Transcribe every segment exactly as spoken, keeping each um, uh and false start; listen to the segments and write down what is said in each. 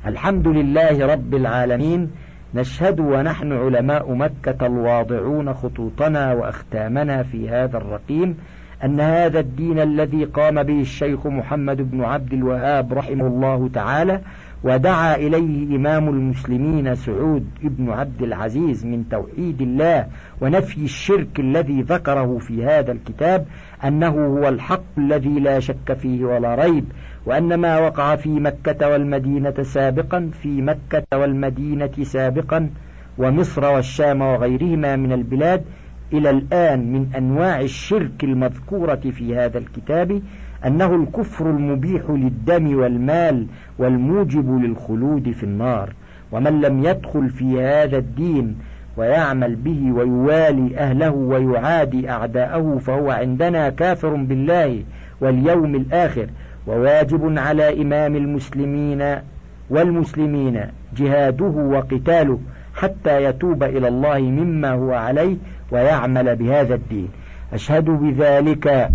الحمد لله رب العالمين. نشهد ونحن علماء مكة الواضعون خطوطنا وأختامنا في هذا الرقيم أن هذا الدين الذي قام به الشيخ محمد بن عبد الوهاب رحمه الله تعالى ودعا إليه إمام المسلمين سعود بن عبد العزيز من توحيد الله ونفي الشرك الذي ذكره في هذا الكتاب أنه هو الحق الذي لا شك فيه ولا ريب، وأن ما وقع في مكة والمدينة سابقا في مكة والمدينة سابقا ومصر والشام وغيرهما من البلاد إلى الآن من أنواع الشرك المذكورة في هذا الكتاب أنه الكفر المبيح للدم والمال والموجب للخلود في النار. ومن لم يدخل في هذا الدين ويعمل به ويوالي أهله ويعادي أعداءه فهو عندنا كافر بالله واليوم الآخر، وواجب على إمام المسلمين والمسلمين جهاده وقتاله حتى يتوب إلى الله مما هو عليه ويعمل بهذا الدين. أشهد بذلك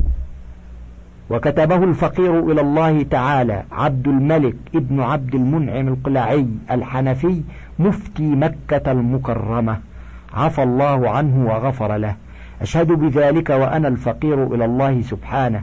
وكتبه الفقير إلى الله تعالى عبد الملك ابن عبد المنعم القلعي الحنفي مفتي مكة المكرمة عفى الله عنه وغفر له. أشهد بذلك وأنا الفقير إلى الله سبحانه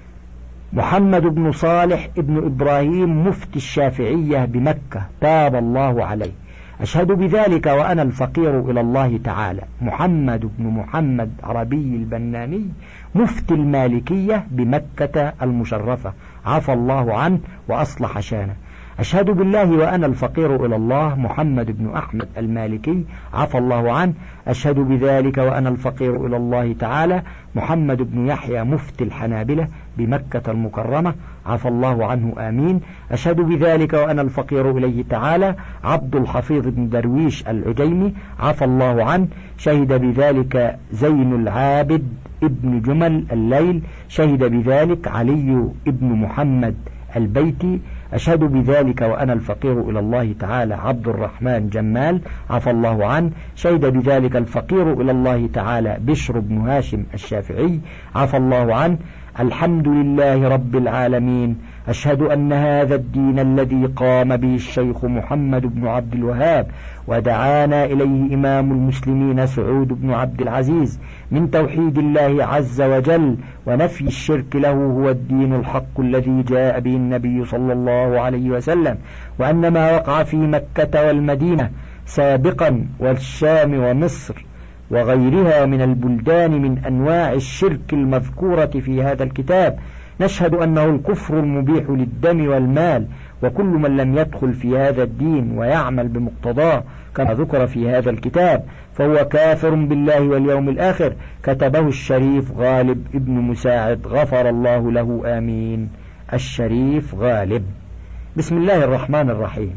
محمد بن صالح ابن إبراهيم مفتي الشافعية بمكة تاب الله عليه. أشهد بذلك وأنا الفقير إلى الله تعالى محمد بن محمد عربي البناني مفتي المالكية بمكة المشرفة عفى الله عنه وأصلح شانه. أشهد بالله وأنا الفقير إلى الله محمد بن أحمد المالكي عفى الله عنه. أشهد بذلك وأنا الفقير إلى الله تعالى محمد بن يحيى مفتي الحنابلة بمكة المكرمة عفى الله عنه آمين. أشهد بذلك وأنا الفقير إليه تعالى عبد الحفيظ بن درويش العجيمي عفى الله عنه. شهد بذلك زين العابد ابن جمل الليل. شهد بذلك علي ابن محمد البيتي. أشهد بذلك وأنا الفقير إلى الله تعالى عبد الرحمن جمال عفى الله عنه. شهد بذلك الفقير إلى الله تعالى بشر بن هاشم الشافعي عفى الله عنه. الحمد لله رب العالمين. أشهد أن هذا الدين الذي قام به الشيخ محمد بن عبد الوهاب ودعانا إليه إمام المسلمين سعود بن عبد العزيز من توحيد الله عز وجل ونفي الشرك له هو الدين الحق الذي جاء به النبي صلى الله عليه وسلم، وأن ما وقع في مكة والمدينة سابقا والشام ومصر وغيرها من البلدان من أنواع الشرك المذكورة في هذا الكتاب نشهد أنه الكفر المبيح للدم والمال، وكل من لم يدخل في هذا الدين ويعمل بمقتضاه كما ذكر في هذا الكتاب فهو كافر بالله واليوم الآخر. كتبه الشريف غالب ابن مساعد غفر الله له آمين. الشريف غالب. بسم الله الرحمن الرحيم.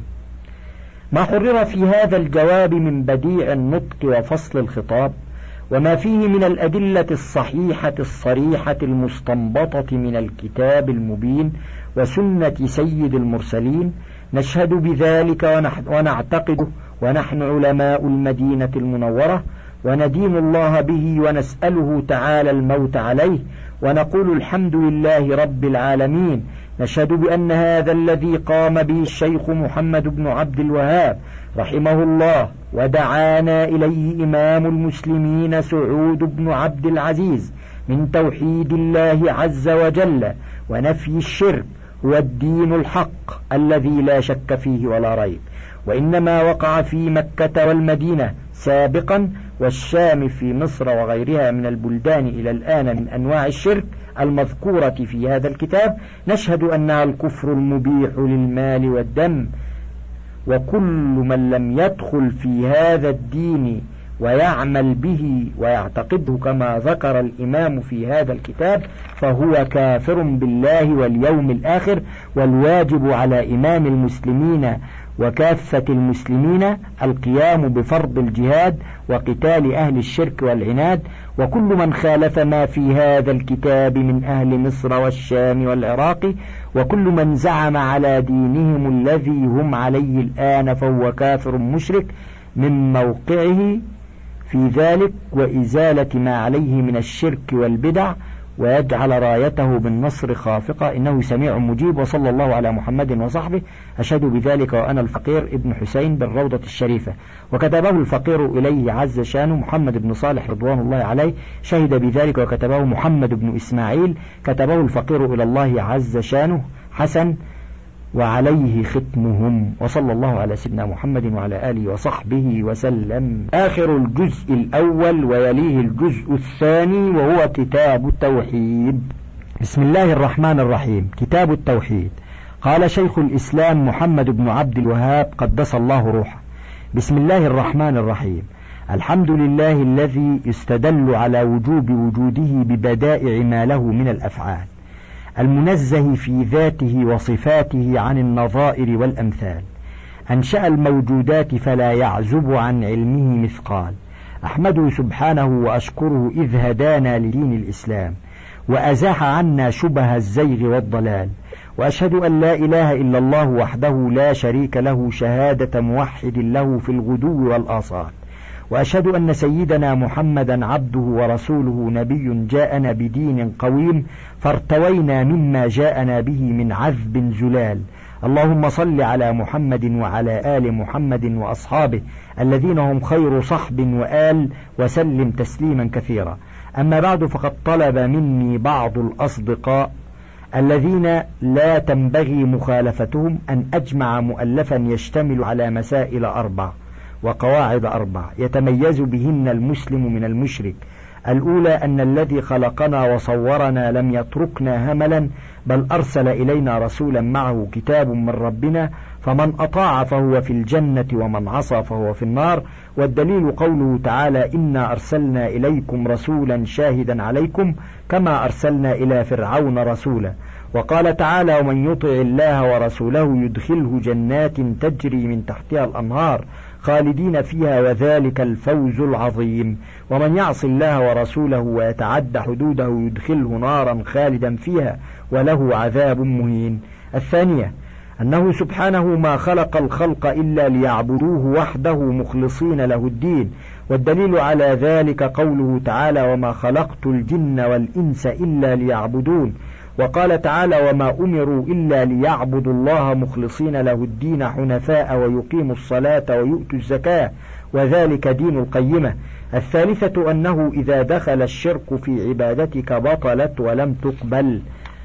ما حرر في هذا الجواب من بديع النطق وفصل الخطاب وما فيه من الأدلة الصحيحة الصريحة المستنبطة من الكتاب المبين وسنة سيد المرسلين نشهد بذلك ونعتقده ونحن علماء المدينة المنورة وندين الله به ونسأله تعالى الموت عليه ونقول الحمد لله رب العالمين. نشهد بأن هذا الذي قام به الشيخ محمد بن عبد الوهاب رحمه الله ودعانا إليه إمام المسلمين سعود بن عبد العزيز من توحيد الله عز وجل ونفي الشرك هو الدين الحق الذي لا شك فيه ولا ريب، وإنما وقع في مكة والمدينة سابقا والشام في مصر وغيرها من البلدان إلى الآن من أنواع الشرك المذكورة في هذا الكتاب نشهد أنها الكفر المبيح للمال والدم، وكل من لم يدخل في هذا الدين ويعمل به ويعتقده كما ذكر الإمام في هذا الكتاب فهو كافر بالله واليوم الآخر. والواجب على إمام المسلمين وكافة المسلمين القيام بفرض الجهاد وقتال أهل الشرك والعناد، وكل من خالف ما في هذا الكتاب من أهل مصر والشام والعراق وكل من زعم على دينهم الذي هم عليه الآن فهو كافر مشرك من موقعه في ذلك وإزالة ما عليه من الشرك والبدع ويجعل رايته بالنصر خافقة، إنه سميع مجيب. وصلى الله على محمد وصحبه. أشهد بذلك وأنا الفقير ابن حسين بالروضة الشريفة. وكتبه الفقير إليه عز شانه محمد بن صالح رضوان الله عليه، شهد بذلك وكتبه محمد بن إسماعيل، كتبه الفقير إلى الله عز شانه حسن، وعليه ختمهم. وصلى الله على سيدنا محمد وعلى آله وصحبه وسلم. آخر الجزء الأول ويليه الجزء الثاني، وهو كتاب التوحيد. بسم الله الرحمن الرحيم. كتاب التوحيد. قال شيخ الإسلام محمد بن عبد الوهاب قدس الله روحه: بسم الله الرحمن الرحيم. الحمد لله الذي يستدل على وجوب وجوده ببدائع ما له من الأفعال، المنزه في ذاته وصفاته عن النظائر والأمثال. أنشأ الموجودات فلا يعزب عن علمه مثقال. أحمده سبحانه وأشكره إذ هدانا لدين الإسلام وأزاح عنا شبه الزيغ والضلال. وأشهد أن لا إله إلا الله وحده لا شريك له شهادة موحد له في الغدو والآصال. وأشهد أن سيدنا محمدا عبده ورسوله نبي جاءنا بدين قويم فارتوينا مما جاءنا به من عذب زلال. اللهم صل على محمد وعلى آل محمد وأصحابه الذين هم خير صحب وآل، وسلم تسليما كثيرا. أما بعد، فقد طلب مني بعض الأصدقاء الذين لا تنبغي مخالفتهم أن أجمع مؤلفا يشتمل على مسائل أربع وقواعد أربع يتميز بهن المسلم من المشرك. الأولى أن الذي خلقنا وصورنا لم يتركنا هملا، بل أرسل إلينا رسولا معه كتاب من ربنا، فمن أطاع فهو في الجنة ومن عصى فهو في النار. والدليل قوله تعالى: إنا أرسلنا إليكم رسولا شاهدا عليكم كما أرسلنا إلى فرعون رسولا. وقال تعالى: ومن يطع الله ورسوله يدخله جنات تجري من تحتها الأنهار خالدين فيها وذلك الفوز العظيم. ومن يعص الله ورسوله ويتعد حدوده يدخله نارا خالدا فيها وله عذاب مهين. الثانية أنه سبحانه ما خلق الخلق إلا ليعبدوه وحده مخلصين له الدين. والدليل على ذلك قوله تعالى: وما خلقت الجن والإنس إلا ليعبدون. وقال تعالى: وما أمروا إلا ليعبدوا الله مخلصين له الدين حنفاء ويقيموا الصلاة ويؤتوا الزكاة وذلك دين القيمة. الثالثة أنه إذا دخل الشرك في عبادتك بطلت ولم تقبل،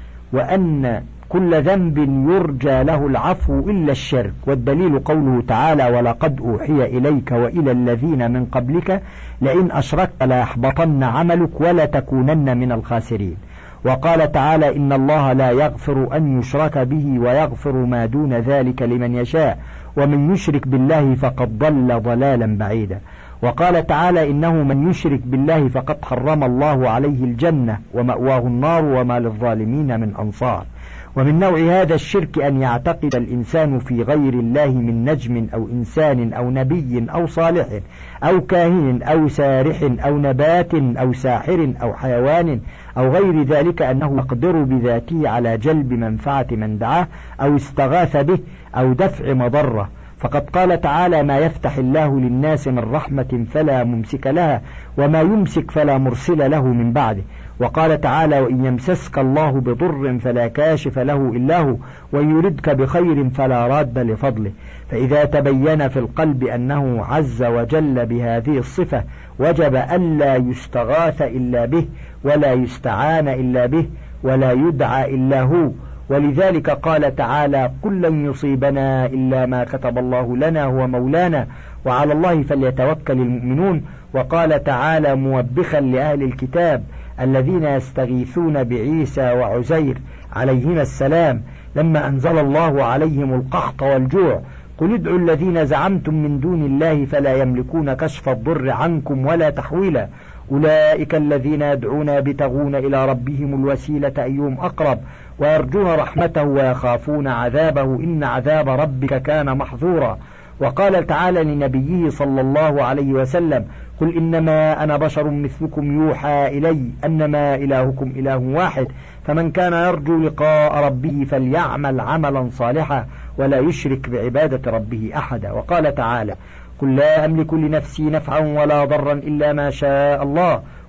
وأن كل ذنب يرجى له العفو إلا الشرك. والدليل قوله تعالى: ولقد أوحي إليك وإلى الذين من قبلك لئن أشركت ليحبطن عملك ولتكونن من الخاسرين. وقال تعالى: إن الله لا يغفر أن يشرك به ويغفر ما دون ذلك لمن يشاء ومن يشرك بالله فقد ضل ضلالا بعيدا. وقال تعالى: إنه من يشرك بالله فقد حرم الله عليه الجنة ومأواه النار وما للظالمين من أنصار. ومن نوع هذا الشرك أن يعتقد الإنسان في غير الله من نجم أو إنسان أو نبي أو صالح أو كاهن أو سارح أو نبات أو ساحر أو حيوان أو غير ذلك أنه يقدر بذاته على جلب منفعة من دعاه أو استغاث به أو دفع مضرة. فقد قال تعالى: ما يفتح الله للناس من رحمة فلا ممسك لها وما يمسك فلا مرسل له من بعده. وقال تعالى: وإن يمسسك الله بضر فلا كاشف له إلا هو وإن يردك بخير فلا راد لفضله. فإذا تبين في القلب أنه عز وجل بهذه الصفة وجب ألا يستغاث إلا به ولا يستعان إلا به ولا يدعى إلا هو. ولذلك قال تعالى: قل لن يصيبنا إلا ما كتب الله لنا هو مولانا وعلى الله فليتوكل المؤمنون. وقال تعالى موبخا لأهل الكتاب الذين يستغيثون بعيسى وعزير عليهما السلام لما أنزل الله عليهم القحط والجوع: قل ادعوا الذين زعمتم من دون الله فلا يملكون كشف الضر عنكم ولا تحويلا أولئك الذين يدعون يبتغون إلى ربهم الوسيلة أيهم أقرب ويرجون رحمته ويخافون عذابه إن عذاب ربك كان محظورا. وقال تعالى لنبيه صلى الله عليه وسلم: قل إنما أنا بشر مثلكم يوحى إلي أنما إلهكم إله واحد فمن كان يرجو لقاء ربه فليعمل عملا صالحا ولا يشرك بعبادة ربه أحدا. وقال تعالى: قل لا أملك لنفسي نفعا ولا ضرا إلا ما شاء الله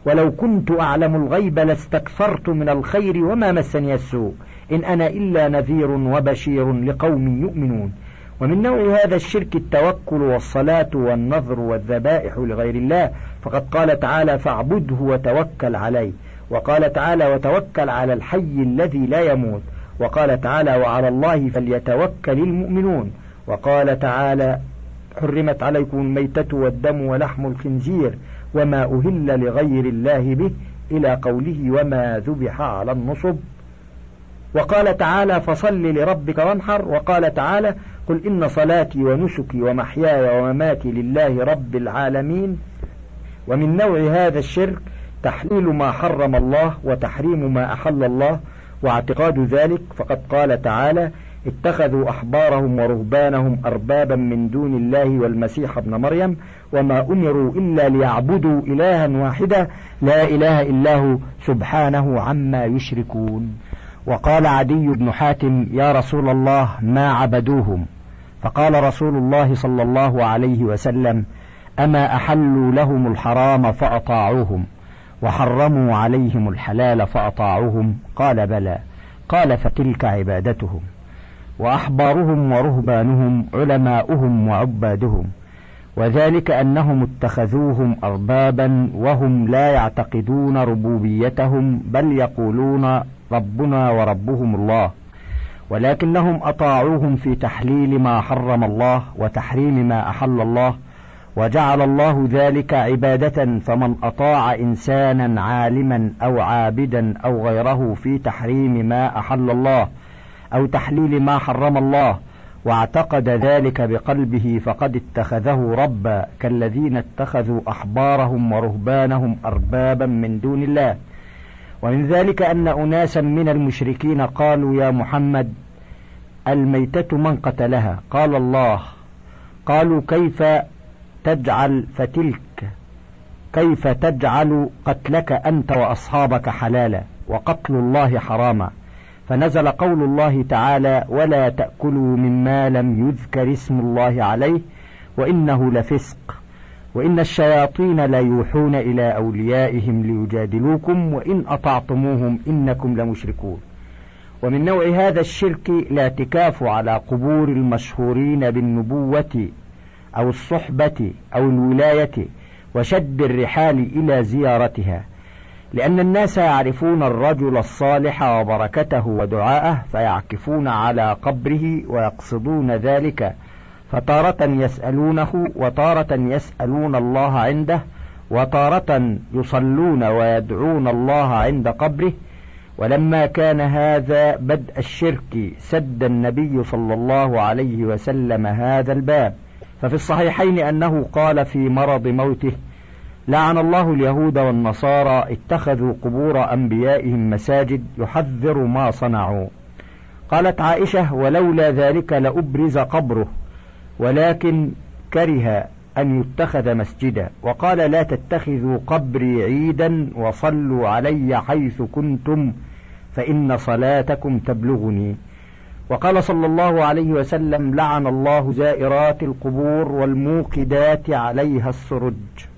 ولو كنت أعلم الغيب لاستكثرت من الخير وما مسني السوء إن أنا إلا نذير وبشير لقوم يؤمنون. ومن نوع هذا الشرك التوكل والصلاة والنذر والذبائح لغير الله، فقد قال تعالى فاعبده وتوكل عليه، وقال تعالى وتوكل على الحي الذي لا يموت، وقال تعالى وعلى الله فليتوكل المؤمنون، وقال تعالى حرمت عليكم الميتة والدم ولحم الخنزير وما أهل لغير الله به إلى قوله وما ذبح على النصب، وقال تعالى فصل لربك وانحر، وقال تعالى قل إن صلاتي ونسكي ومحياي ومماتي لله رب العالمين. ومن نوع هذا الشرك تحليل ما حرم الله وتحريم ما أحل الله واعتقاد ذلك، فقد قال تعالى اتخذوا أحبارهم ورهبانهم أربابا من دون الله والمسيح ابن مريم وما أمروا إلا ليعبدوا إلها واحدا لا إله إلا هو سبحانه عما يشركون. وقال عدي بن حاتم يا رسول الله ما عبدوهم؟ فقال رسول الله صلى الله عليه وسلم أما أحلوا لهم الحرام فأطاعوهم وحرموا عليهم الحلال فأطاعوهم؟ قال بلى. قال فتلك عبادتهم. وأحبارهم ورهبانهم علماؤهم وعبادهم، وذلك أنهم اتخذوهم أربابا وهم لا يعتقدون ربوبيتهم بل يقولون ربنا وربهم الله، ولكنهم أطاعوهم في تحليل ما حرم الله وتحريم ما أحل الله، وجعل الله ذلك عبادة. فمن أطاع إنسانا عالما أو عابدا أو غيره في تحريم ما أحل الله أو تحليل ما حرم الله واعتقد ذلك بقلبه فقد اتخذه ربا، كالذين اتخذوا أحبارهم ورهبانهم أربابا من دون الله. ومن ذلك أن أناسا من المشركين قالوا يا محمد الميتة من قتلها؟ قال الله. قالوا كيف تجعل فتلك كيف تجعل قتلك أنت وأصحابك حلالا وقتل الله حراما؟ فنزل قول الله تعالى ولا تأكلوا مما لم يذكر اسم الله عليه وإنه لفسق وإن الشياطين لا يوحون إلى أوليائهم ليجادلوكم وإن أطعتموهم إنكم لمشركون. ومن نوع هذا الشرك الاعتكاف على قبور المشهورين بالنبوة أو الصحبة أو الولاية وشد الرحال إلى زيارتها، لأن الناس يعرفون الرجل الصالح وبركته ودعاءه فيعكفون على قبره ويقصدون ذلك، فتارة يسألونه وتارة يسألون الله عنده وتارة يصلون ويدعون الله عند قبره. ولما كان هذا بدء الشرك سد النبي صلى الله عليه وسلم هذا الباب، ففي الصحيحين أنه قال في مرض موته لعن الله اليهود والنصارى اتخذوا قبور أنبيائهم مساجد يحذر ما صنعوا. قالت عائشة ولولا ذلك لأبرز قبره ولكن كره أن يتخذ مسجدا، وقال لا تتخذوا قبري عيدا وصلوا علي حيث كنتم فإن صلاتكم تبلغني. وقال صلى الله عليه وسلم لعن الله زائرات القبور والموقدات عليها السرج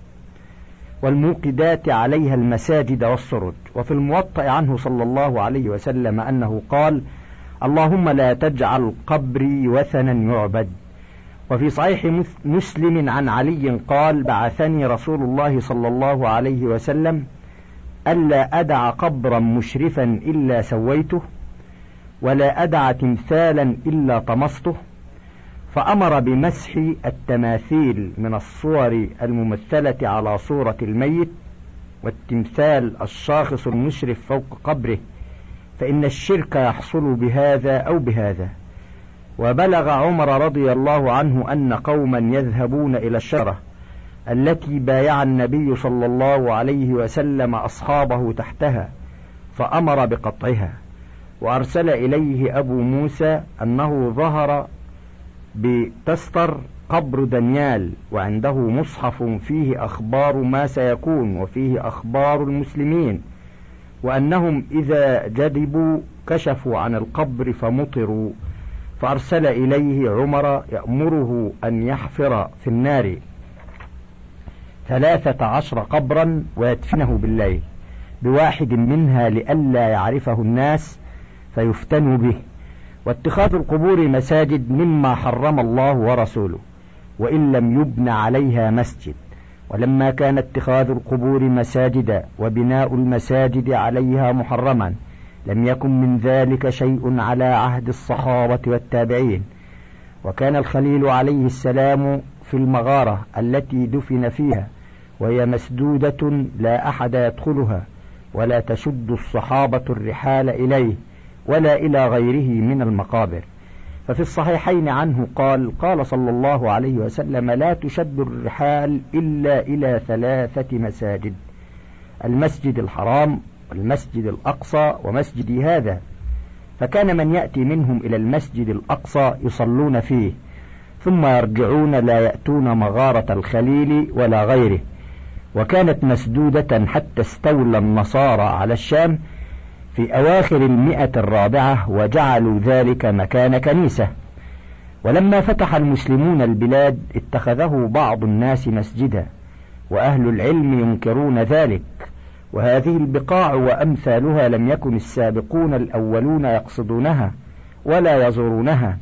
والموقدات عليها المساجد والسرج. وفي الموطأ عنه صلى الله عليه وسلم أنه قال اللهم لا تجعل قبري وثنا يعبد. وفي صحيح مسلم عن علي قال بعثني رسول الله صلى الله عليه وسلم ألا أدع قبرا مشرفا إلا سويته ولا أدع تمثالا إلا طمسته، فأمر بمسح التماثيل من الصور الممثلة على صورة الميت والتمثال الشاخص المشرف فوق قبره، فإن الشرك يحصل بهذا أو بهذا. وبلغ عمر رضي الله عنه أن قوما يذهبون إلى الشجرة التي بايع النبي صلى الله عليه وسلم أصحابه تحتها فأمر بقطعها، وأرسل إليه أبو موسى أنه ظهر بتستر قبر دانيال وعنده مصحف فيه أخبار ما سيكون وفيه أخبار المسلمين، وأنهم إذا جدبوا كشفوا عن القبر فمطروا، فأرسل إليه عمر يأمره أن يحفر في النار. ثلاثة عشر قبرا ويدفنه بالليل بواحد منها لئلا يعرفه الناس فيفتنوا به. واتخاذ القبور مساجد مما حرم الله ورسوله وإن لم يبن عليها مسجد. ولما كان اتخاذ القبور مساجد وبناء المساجد عليها محرما لم يكن من ذلك شيء على عهد الصحابة والتابعين. وكان الخليل عليه السلام في المغارة التي دفن فيها وهي مسدودة لا أحد يدخلها ولا تشد الصحابة الرحال إليه ولا إلى غيره من المقابر. ففي الصحيحين عنه قال قال صلى الله عليه وسلم: لا تشد الرحال إلا إلى ثلاثة مساجد: المسجد الحرام والمسجد الأقصى ومسجد هذا. فكان من يأتي منهم إلى المسجد الأقصى يصلون فيه ثم يرجعون لا يأتون مغارة الخليل ولا غيره. وكانت مسدودة حتى استولى النصارى على الشام في أواخر المئة الرابعة وجعلوا ذلك مكان كنيسة. ولما فتح المسلمون البلاد اتخذه بعض الناس مسجدا وأهل العلم ينكرون ذلك. وهذه البقاع وأمثالها لم يكن السابقون الأولون يقصدونها ولا يزورونها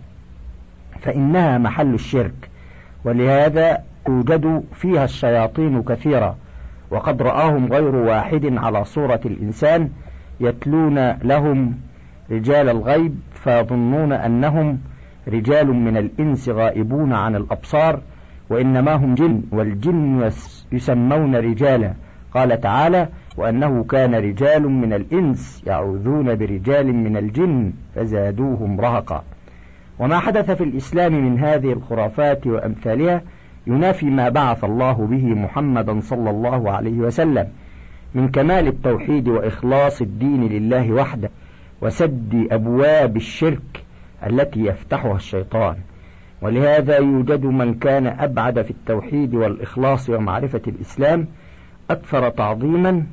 فإنها محل الشرك، ولهذا توجد فيها الشياطين كثيرا. وقد رآهم غير واحد على صورة الإنسان يتلون لهم رجال الغيب فيظنون أنهم رجال من الإنس غائبون عن الأبصار وإنما هم جن، والجن يسمون رجالا. قال تعالى: وأنه كان رجال من الإنس يعوذون برجال من الجن فزادوهم رهقا. وما حدث في الإسلام من هذه الخرافات وأمثالها ينافي ما بعث الله به محمدا صلى الله عليه وسلم من كمال التوحيد وإخلاص الدين لله وحده وسد أبواب الشرك التي يفتحها الشيطان. ولهذا يوجد من كان أبعد في التوحيد والإخلاص ومعرفة الإسلام أكثر تعظيما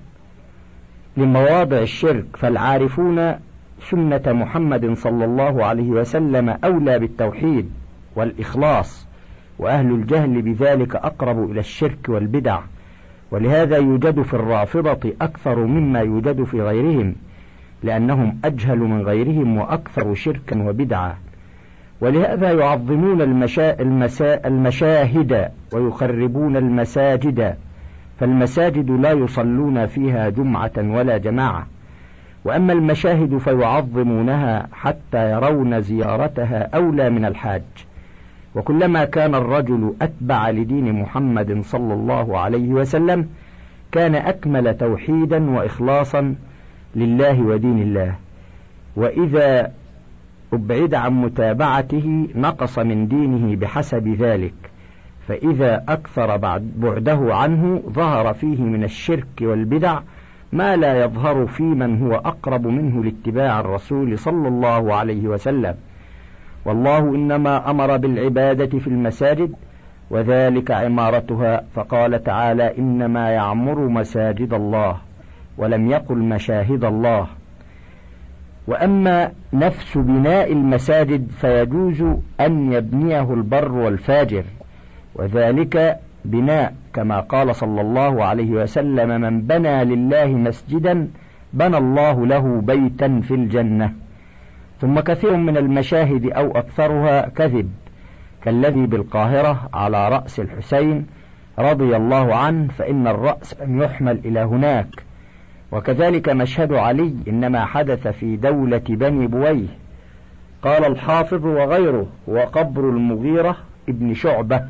لمواضع الشرك، فالعارفون سنة محمد صلى الله عليه وسلم أولى بالتوحيد والإخلاص، وأهل الجهل بذلك أقرب إلى الشرك والبدع. ولهذا يوجد في الرافضة أكثر مما يوجد في غيرهم لأنهم أجهل من غيرهم وأكثر شركا وبدعا. ولهذا يعظمون المشا... المسا... المشاهد ويخربون المساجد، فالمساجد لا يصلون فيها جمعة ولا جماعة. وأما المشاهد فيعظمونها حتى يرون زيارتها أولى من الحاج. وكلما كان الرجل أتبع لدين محمد صلى الله عليه وسلم كان أكمل توحيدا وإخلاصا لله ودين الله. وإذا أبعد عن متابعته نقص من دينه بحسب ذلك، فإذا أكثر بعده عنه ظهر فيه من الشرك والبدع ما لا يظهر في من هو أقرب منه لاتباع الرسول صلى الله عليه وسلم. والله إنما أمر بالعبادة في المساجد وذلك عمارتها، فقال تعالى: إنما يعمر مساجد الله، ولم يقل مشاهد الله. وأما نفس بناء المساجد فيجوز أن يبنيه البر والفاجر، وذلك بناء كما قال صلى الله عليه وسلم: من بنى لله مسجدا بنى الله له بيتا في الجنة. ثم كثير من المشاهد أو أكثرها كذب، كالذي بالقاهرة على رأس الحسين رضي الله عنه، فإن الرأس لم يحمل إلى هناك. وكذلك مشهد علي إنما حدث في دولة بني بويه. قال الحافظ وغيره: وقبر المغيرة ابن شعبة.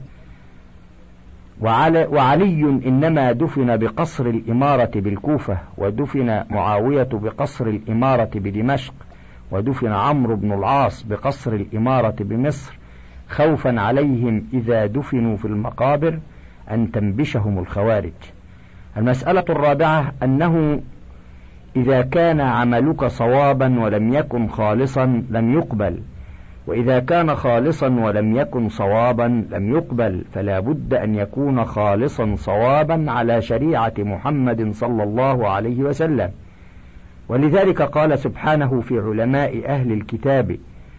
وعلي, وعلي إنما دفن بقصر الإمارة بالكوفة، ودفن معاوية بقصر الإمارة بدمشق، ودفن عمرو بن العاص بقصر الإمارة بمصر، خوفا عليهم إذا دفنوا في المقابر أن تنبشهم الخوارج. المسألة الرابعة أنه إذا كان عملك صوابا ولم يكن خالصا لم يقبل، وإذا كان خالصا ولم يكن صوابا لم يقبل، فلا بد أن يكون خالصا صوابا على شريعة محمد صلى الله عليه وسلم. ولذلك قال سبحانه في علماء أهل الكتاب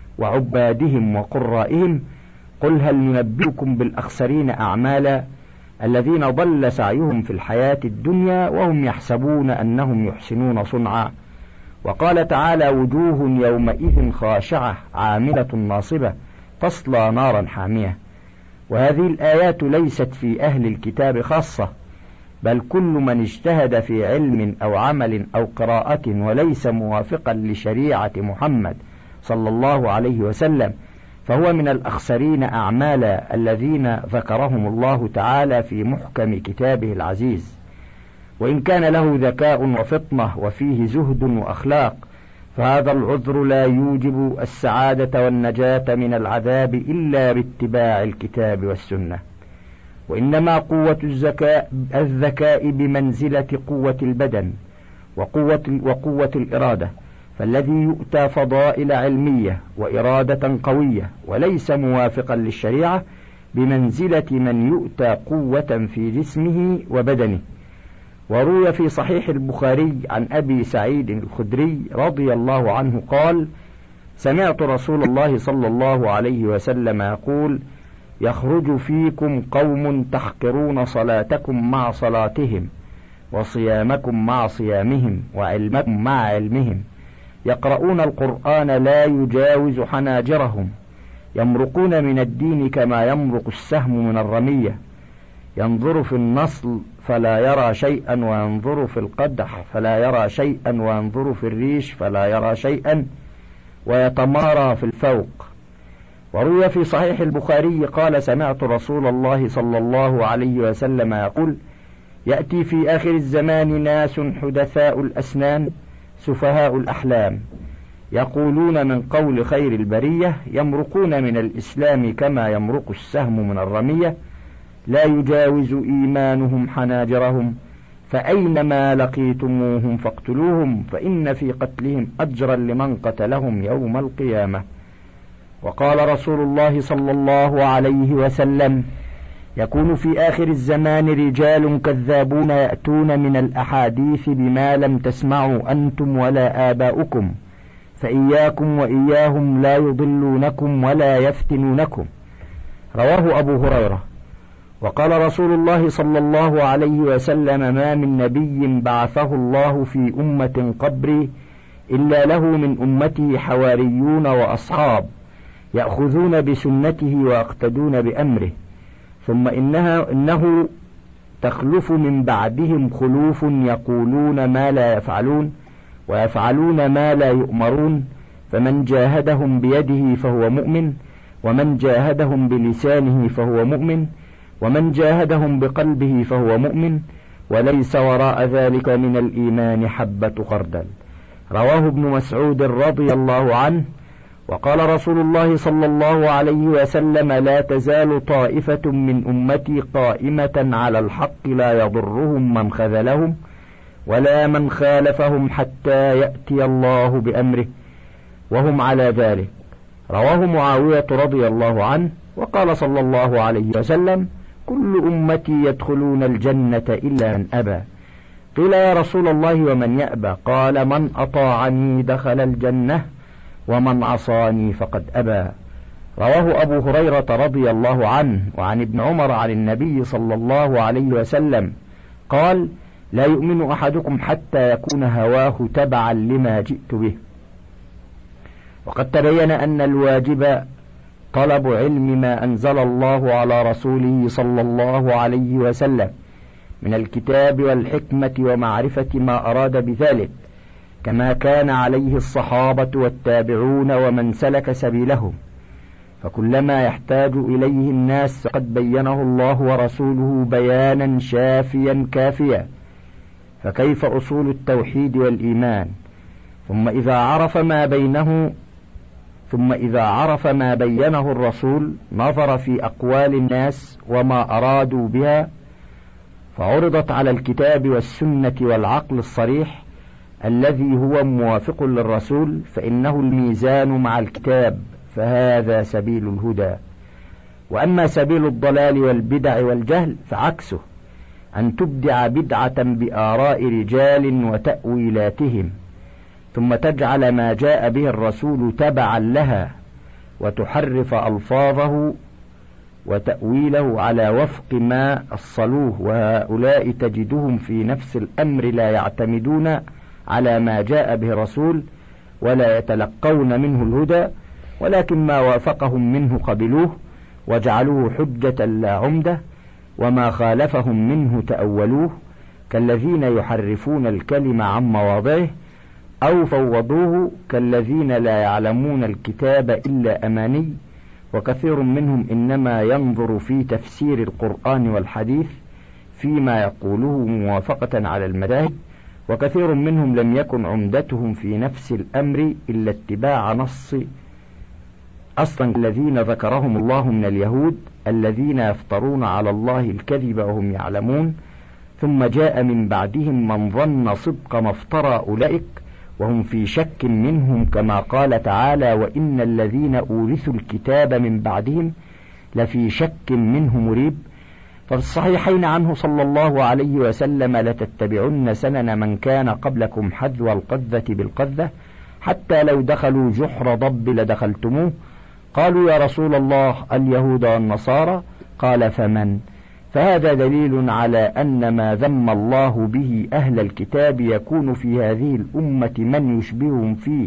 وعبادهم وقرائهم: قل هل ننبئكم بالأخسرين أعمالا الذين ضل سعيهم في الحياة الدنيا وهم يحسبون أنهم يحسنون صنعا. وقال تعالى: وجوه يومئذ خاشعة عاملة ناصبة تصلى نارا حامية. وهذه الآيات ليست في أهل الكتاب خاصة، بل كل من اجتهد في علم أو عمل أو قراءة وليس موافقا لشريعة محمد صلى الله عليه وسلم فهو من الأخسرين أعمالا الذين ذكرهم الله تعالى في محكم كتابه العزيز. وإن كان له ذكاء وفطنة وفيه زهد وأخلاق، فهذا العذر لا يوجب السعادة والنجاة من العذاب إلا باتباع الكتاب والسنة. وإنما قوة الذكاء, الذكاء بمنزلة قوة البدن وقوة, وقوة الإرادة، فالذي يؤتى فضائل علمية وإرادة قوية وليس موافقا للشريعة بمنزلة من يؤتى قوة في جسمه وبدنه. وروي في صحيح البخاري عن أبي سعيد الخدري رضي الله عنه قال: سمعت رسول الله صلى الله عليه وسلم يقول: يخرج فيكم قوم تحقرون صلاتكم مع صلاتهم وصيامكم مع صيامهم وعلمكم مع علمهم، يقرؤون القرآن لا يجاوز حناجرهم، يمرقون من الدين كما يمرق السهم من الرمية، ينظر في النصل فلا يرى شيئا وينظر في القدح فلا يرى شيئا وينظر في الريش فلا يرى شيئا ويتمارى في الفوق. وروي في صحيح البخاري قال: سمعت رسول الله صلى الله عليه وسلم يقول: يأتي في آخر الزمان ناس حدثاء الأسنان سفهاء الأحلام، يقولون من قول خير البرية، يمرقون من الإسلام كما يمرق السهم من الرمية، لا يجاوز إيمانهم حناجرهم، فأينما لقيتموهم فاقتلوهم، فإن في قتلهم أجرا لمن قتلهم يوم القيامة. وقال رسول الله صلى الله عليه وسلم: يكون في آخر الزمان رجال كذابون يأتون من الأحاديث بما لم تسمعوا أنتم ولا آباؤكم، فإياكم وإياهم لا يضلونكم ولا يفتنونكم. رواه أبو هريرة. وقال رسول الله صلى الله عليه وسلم: ما من نبي بعثه الله في أمة قبري إلا له من أمته حواريون وأصحاب يأخذون بسنته ويقتدون بأمره، ثم إنها إنه تخلف من بعدهم خلوف يقولون ما لا يفعلون ويفعلون ما لا يؤمرون، فمن جاهدهم بيده فهو مؤمن، ومن جاهدهم بلسانه فهو مؤمن، ومن جاهدهم بقلبه فهو مؤمن، وليس وراء ذلك من الإيمان حبة خردل. رواه ابن مسعود رضي الله عنه. وقال رسول الله صلى الله عليه وسلم: لا تزال طائفة من أمتي قائمة على الحق لا يضرهم من خذلهم ولا من خالفهم حتى يأتي الله بأمره وهم على ذلك. رواه معاوية رضي الله عنه. وقال صلى الله عليه وسلم: كل أمتي يدخلون الجنة إلا من أبى. قيل: يا رسول الله ومن يأبى؟ قال: من أطاعني دخل الجنة ومن عصاني فقد أبى. رواه أبو هريرة رضي الله عنه. وعن ابن عمر عن النبي صلى الله عليه وسلم قال: لا يؤمن أحدكم حتى يكون هواه تبعا لما جئت به. وقد تبين أن الواجب طلب علم ما أنزل الله على رسوله صلى الله عليه وسلم من الكتاب والحكمة ومعرفة ما أراد بذلك، كما كان عليه الصحابة والتابعون ومن سلك سبيلهم، فكلما يحتاج إليه الناس قد بينه الله ورسوله بيانا شافيا كافيا. فكيف أصول التوحيد والإيمان؟ ثم إذا عرف ما بينه ثم إذا عرف ما بينه الرسول نظر في أقوال الناس وما أرادوا بها، فعرضت على الكتاب والسنة والعقل الصريح الذي هو موافق للرسول، فإنه الميزان مع الكتاب، فهذا سبيل الهدى. وأما سبيل الضلال والبدع والجهل فعكسه، أن تبدع بدعة بآراء رجال وتأويلاتهم، ثم تجعل ما جاء به الرسول تبعا لها، وتحرف ألفاظه وتأويله على وفق ما أصلوه، وهؤلاء تجدهم في نفس الأمر لا يعتمدون على ما جاء به رسول ولا يتلقون منه الهدى، ولكن ما وافقهم منه قبلوه وجعلوه حجة لا عمدة، وما خالفهم منه تأولوه، كالذين يحرفون الكلم عن مواضعه أو فوضوه، كالذين لا يعلمون الكتاب إلا أماني، وكثير منهم إنما ينظر في تفسير القرآن والحديث فيما يقوله موافقة على المذاهب، وكثير منهم لم يكن عمدتهم في نفس الأمر إلا اتباع نص أصلا الذين ذكرهم الله من اليهود الذين يفترون على الله الكذب وهم يعلمون، ثم جاء من بعدهم من ظن صدق ما افترى أولئك وهم في شك منهم، كما قال تعالى: وإن الذين أورثوا الكتاب من بعدهم لفي شك منه مريب. ففي الصحيحين عنه صلى الله عليه وسلم: لتتبعن سنن من كان قبلكم حذو القذة بالقذة حتى لو دخلوا جحر ضب لدخلتموه. قالوا: يا رسول الله اليهود والنصارى؟ قال: فمن؟ فهذا دليل على أن ما ذم الله به أهل الكتاب يكون في هذه الأمة من يشبههم فيه،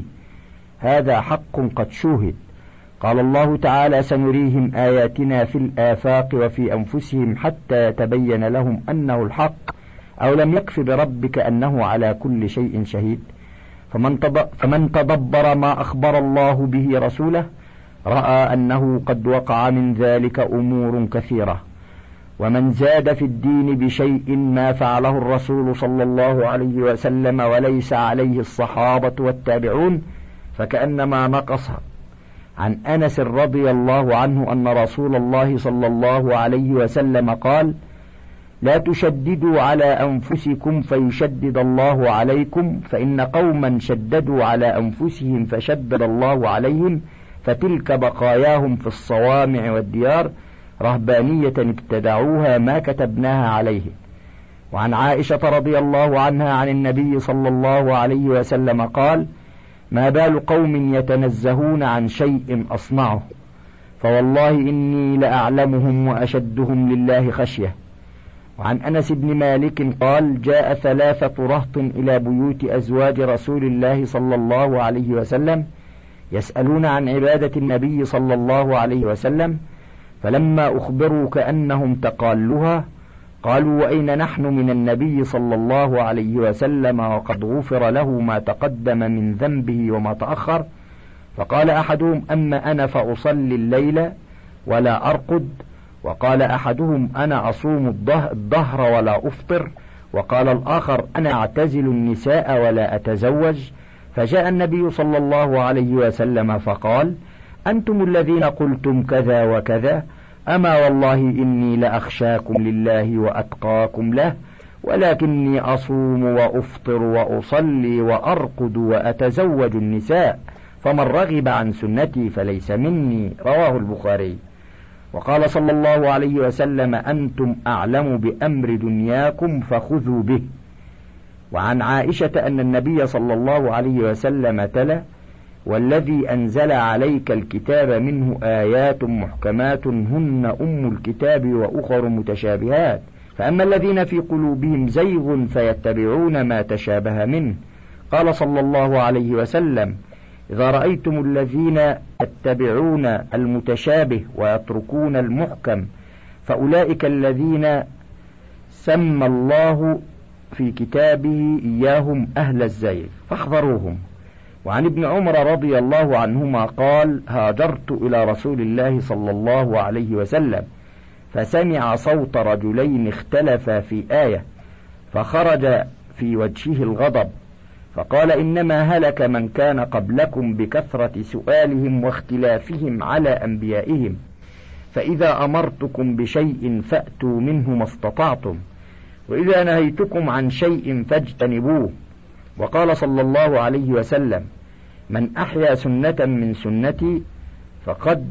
هذا حق قد شوهد. قال الله تعالى: سنريهم آياتنا في الآفاق وفي أنفسهم حتى يتبين لهم أنه الحق، أو لم يكف بربك أنه على كل شيء شهيد. فمن فمن تدبر ما أخبر الله به رسوله رأى أنه قد وقع من ذلك أمور كثيرة، ومن زاد في الدين بشيء ما فعله الرسول صلى الله عليه وسلم وليس عليه الصحابة والتابعون فكأنما نقص. عن أنس رضي الله عنه أن رسول الله صلى الله عليه وسلم قال: لا تشددوا على أنفسكم فيشدد الله عليكم، فإن قوما شددوا على أنفسهم فشدد الله عليهم، فتلك بقاياهم في الصوامع والديار، رهبانية ابتدعوها ما كتبناها عليه. وعن عائشة رضي الله عنها عن النبي صلى الله عليه وسلم قال: ما بال قوم يتنزهون عن شيء أصنعه، فوالله إني لأعلمهم وأشدهم لله خشية. وعن أنس بن مالك قال: جاء ثلاثة رهط إلى بيوت أزواج رسول الله صلى الله عليه وسلم يسألون عن عبادة النبي صلى الله عليه وسلم، فلما أخبروا كأنهم تقالوها قالوا: وأين نحن من النبي صلى الله عليه وسلم وقد غفر له ما تقدم من ذنبه وما تأخر؟ فقال أحدهم: أما أنا فأصلي الليل ولا أرقد. وقال أحدهم: أنا أصوم الظهر ولا أفطر. وقال الآخر: أنا أعتزل النساء ولا أتزوج. فجاء النبي صلى الله عليه وسلم فقال: أنتم الذين قلتم كذا وكذا، أما والله إني لأخشاكم لله وأتقاكم له، ولكني أصوم وأفطر وأصلي وأرقد وأتزوج النساء، فمن رغب عن سنتي فليس مني. رواه البخاري. وقال صلى الله عليه وسلم: أنتم أعلم بأمر دنياكم فخذوا به. وعن عائشة أن النبي صلى الله عليه وسلم تلا: والذي أنزل عليك الكتاب منه آيات محكمات هن أم الكتاب وأخر متشابهات، فأما الذين في قلوبهم زيغ فيتبعون ما تشابه منه. قال صلى الله عليه وسلم: إذا رأيتم الذين يتبعون المتشابه ويتركون المحكم فأولئك الذين سمى الله في كتابه إياهم أهل الزيغ فاحذروهم. وعن ابن عمر رضي الله عنهما قال: هاجرت إلى رسول الله صلى الله عليه وسلم فسمع صوت رجلين اختلفا في آية، فخرج في وجهه الغضب، فقال: إنما هلك من كان قبلكم بكثرة سؤالهم واختلافهم على أنبيائهم، فإذا أمرتكم بشيء فأتوا منه ما استطعتم، وإذا نهيتكم عن شيء فاجتنبوه. وقال صلى الله عليه وسلم: من أحيا سنة من سنتي فقد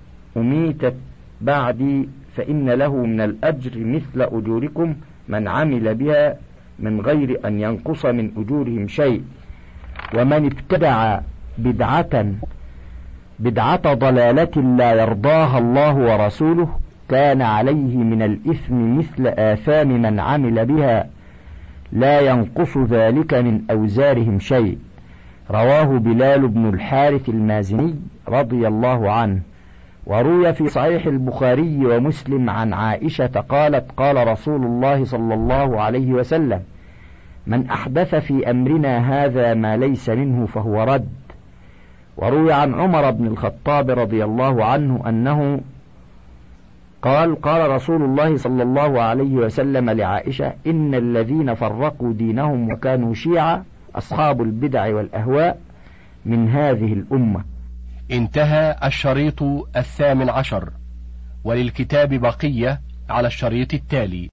أميتت بعدي فإن له من الأجر مثل أجوركم من عمل بها من غير أن ينقص من أجورهم شيء. ومن ابتدع بدعة بدعة ضلالة لا يرضاها الله ورسوله كان عليه من الإثم مثل آثام من عمل بها لا ينقص ذلك من أوزارهم شيء. رواه بلال بن الحارث المازني رضي الله عنه. وروي في صحيح البخاري ومسلم عن عائشة قالت قال رسول الله صلى الله عليه وسلم: من أحدث في أمرنا هذا ما ليس منه فهو رد. وروي عن عمر بن الخطاب رضي الله عنه أنه قال قال رسول الله صلى الله عليه وسلم لعائشة: إن الذين فرقوا دينهم وكانوا شيعا أصحاب البدع والأهواء من هذه الأمة. انتهى الشريط الثامن عشر، وللكتاب بقية على الشريط التالي.